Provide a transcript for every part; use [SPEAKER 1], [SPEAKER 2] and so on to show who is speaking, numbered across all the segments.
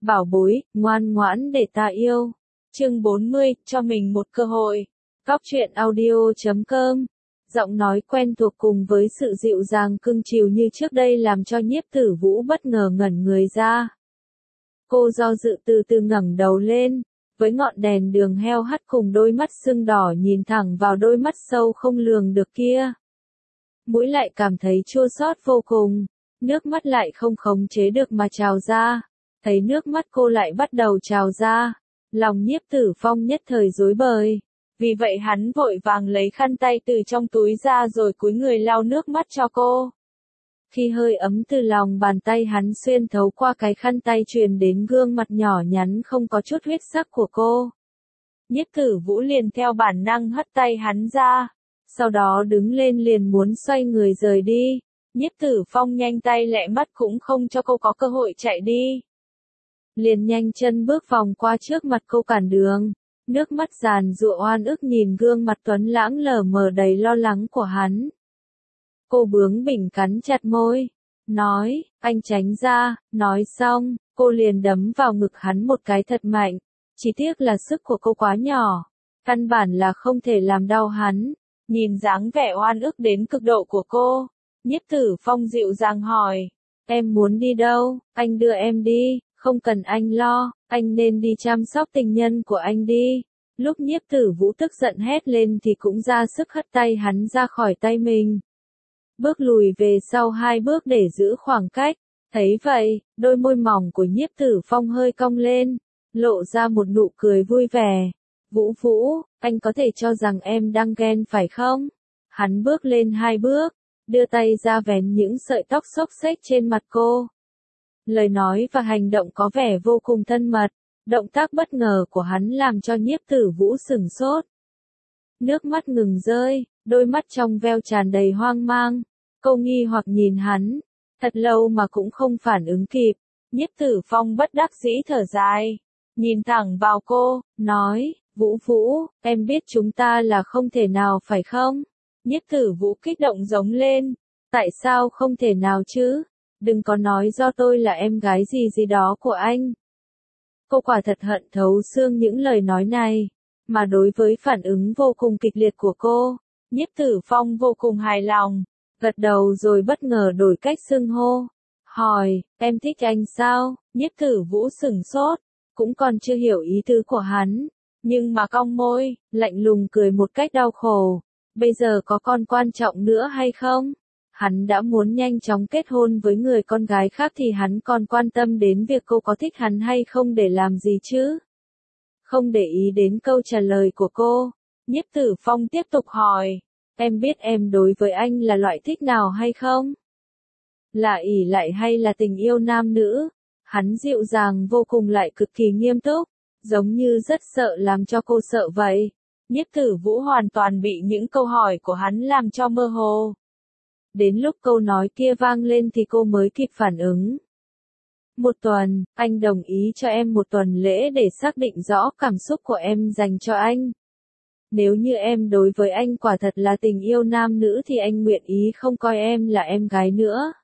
[SPEAKER 1] Bảo bối, ngoan ngoãn để ta yêu. Chương 40, cho mình một cơ hội. Góc truyện audio.com. Giọng nói quen thuộc cùng với sự dịu dàng cưng chiều như trước đây làm cho Nhiếp Tử Vũ bất ngờ ngẩn người ra. Cô do dự từ từ ngẩng đầu lên, với ngọn đèn đường heo hắt cùng đôi mắt sưng đỏ nhìn thẳng vào đôi mắt sâu không lường được kia. Mũi lại cảm thấy chua xót vô cùng, nước mắt lại không khống chế được mà trào ra. Thấy nước mắt cô lại bắt đầu trào ra, lòng Nhiếp Tử Phong nhất thời rối bời. Vì vậy hắn vội vàng lấy khăn tay từ trong túi ra rồi cúi người lau nước mắt cho cô. Khi hơi ấm từ lòng bàn tay hắn xuyên thấu qua cái khăn tay truyền đến gương mặt nhỏ nhắn không có chút huyết sắc của cô, Nhiếp Tử Vũ liền theo bản năng hất tay hắn ra, sau đó đứng lên liền muốn xoay người rời đi. Nhiếp Tử Phong nhanh tay lẹ mắt cũng không cho cô có cơ hội chạy đi. Liền nhanh chân bước vòng qua trước mặt cô cản đường, nước mắt giàn giụa oan ức nhìn gương mặt tuấn lãng lờ mờ đầy lo lắng của hắn. Cô bướng bỉnh cắn chặt môi, nói, anh tránh ra, nói xong, cô liền đấm vào ngực hắn một cái thật mạnh, chỉ tiếc là sức của cô quá nhỏ, căn bản là không thể làm đau hắn. Nhìn dáng vẻ oan ức đến cực độ của cô, Nhiếp Tử Phong dịu dàng hỏi, em muốn đi đâu, anh đưa em đi. Không cần anh lo, anh nên đi chăm sóc tình nhân của anh đi. Lúc Nhiếp Tử Vũ tức giận hét lên thì cũng ra sức hất tay hắn ra khỏi tay mình. Bước lùi về sau 2 bước để giữ khoảng cách. Thấy vậy, đôi môi mỏng của Nhiếp Tử Phong hơi cong lên, lộ ra một nụ cười vui vẻ. Vũ Vũ, anh có thể cho rằng em đang ghen phải không? Hắn bước lên 2 bước, đưa tay ra vén những sợi tóc xốc xếch trên mặt cô. Lời nói và hành động có vẻ vô cùng thân mật, động tác bất ngờ của hắn làm cho Nhiếp Tử Vũ sửng sốt. Nước mắt ngừng rơi, đôi mắt trong veo tràn đầy hoang mang, cô nghi hoặc nhìn hắn, thật lâu mà cũng không phản ứng kịp. Nhiếp Tử Phong bất đắc dĩ thở dài, nhìn thẳng vào cô, nói, Vũ Vũ, em biết chúng ta là không thể nào phải không? Nhiếp Tử Vũ kích động giống lên, tại sao không thể nào chứ? Đừng có nói do tôi là em gái gì gì đó của anh. Cô quả thật hận thấu xương những lời nói này, mà đối với phản ứng vô cùng kịch liệt của cô, Nhiếp Tử Phong vô cùng hài lòng, gật đầu rồi bất ngờ đổi cách xưng hô. Hỏi, em thích anh sao? Nhiếp Tử Vũ sửng sốt, cũng còn chưa hiểu ý tứ của hắn, nhưng mà cong môi, lạnh lùng cười một cách đau khổ. Bây giờ có còn quan trọng nữa hay không? Hắn đã muốn nhanh chóng kết hôn với người con gái khác thì hắn còn quan tâm đến việc cô có thích hắn hay không để làm gì chứ? Không để ý đến câu trả lời của cô, Nhiếp Tử Phong tiếp tục hỏi, em biết em đối với anh là loại thích nào hay không? Là ỷ lại hay là tình yêu nam nữ? Hắn dịu dàng vô cùng lại cực kỳ nghiêm túc, giống như rất sợ làm cho cô sợ vậy. Nhiếp Tử Vũ hoàn toàn bị những câu hỏi của hắn làm cho mơ hồ. Đến lúc câu nói kia vang lên thì cô mới kịp phản ứng. 1 tuần, anh đồng ý cho em 1 tuần lễ để xác định rõ cảm xúc của em dành cho anh. Nếu như em đối với anh quả thật là tình yêu nam nữ thì anh nguyện ý không coi em là em gái nữa.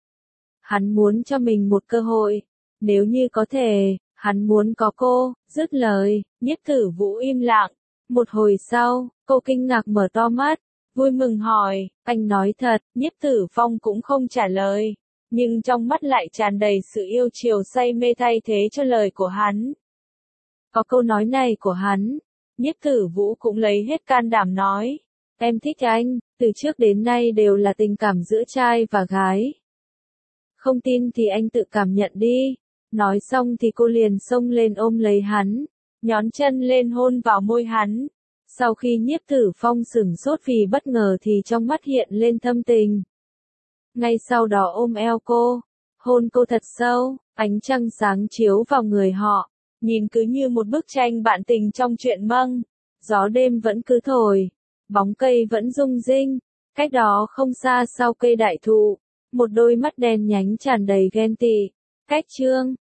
[SPEAKER 1] Hắn muốn cho mình một cơ hội, nếu như có thể, hắn muốn có cô. Dứt lời, Nhiếp Tử Vũ im lặng. Một hồi sau, cô kinh ngạc mở to mắt, vui mừng hỏi, anh nói thật? Nhiếp Tử Phong cũng không trả lời, nhưng trong mắt lại tràn đầy sự yêu chiều say mê thay thế cho lời của hắn. Có câu nói này của hắn, Nhiếp Tử Vũ cũng lấy hết can đảm nói, em thích anh, từ trước đến nay đều là tình cảm giữa trai và gái. Không tin thì anh tự cảm nhận đi. Nói xong thì cô liền xông lên ôm lấy hắn, nhón chân lên hôn vào môi hắn. Sau khi Nhiếp Tử Phong sửng sốt vì bất ngờ thì trong mắt hiện lên thâm tình. Ngay sau đó ôm eo cô, hôn cô thật sâu, ánh trăng sáng chiếu vào người họ, nhìn cứ như một bức tranh bạn tình trong truyện măng. Gió đêm vẫn cứ thổi, bóng cây vẫn rung rinh, cách đó không xa sau cây đại thụ, một đôi mắt đen nhánh tràn đầy ghen tị. Cách chương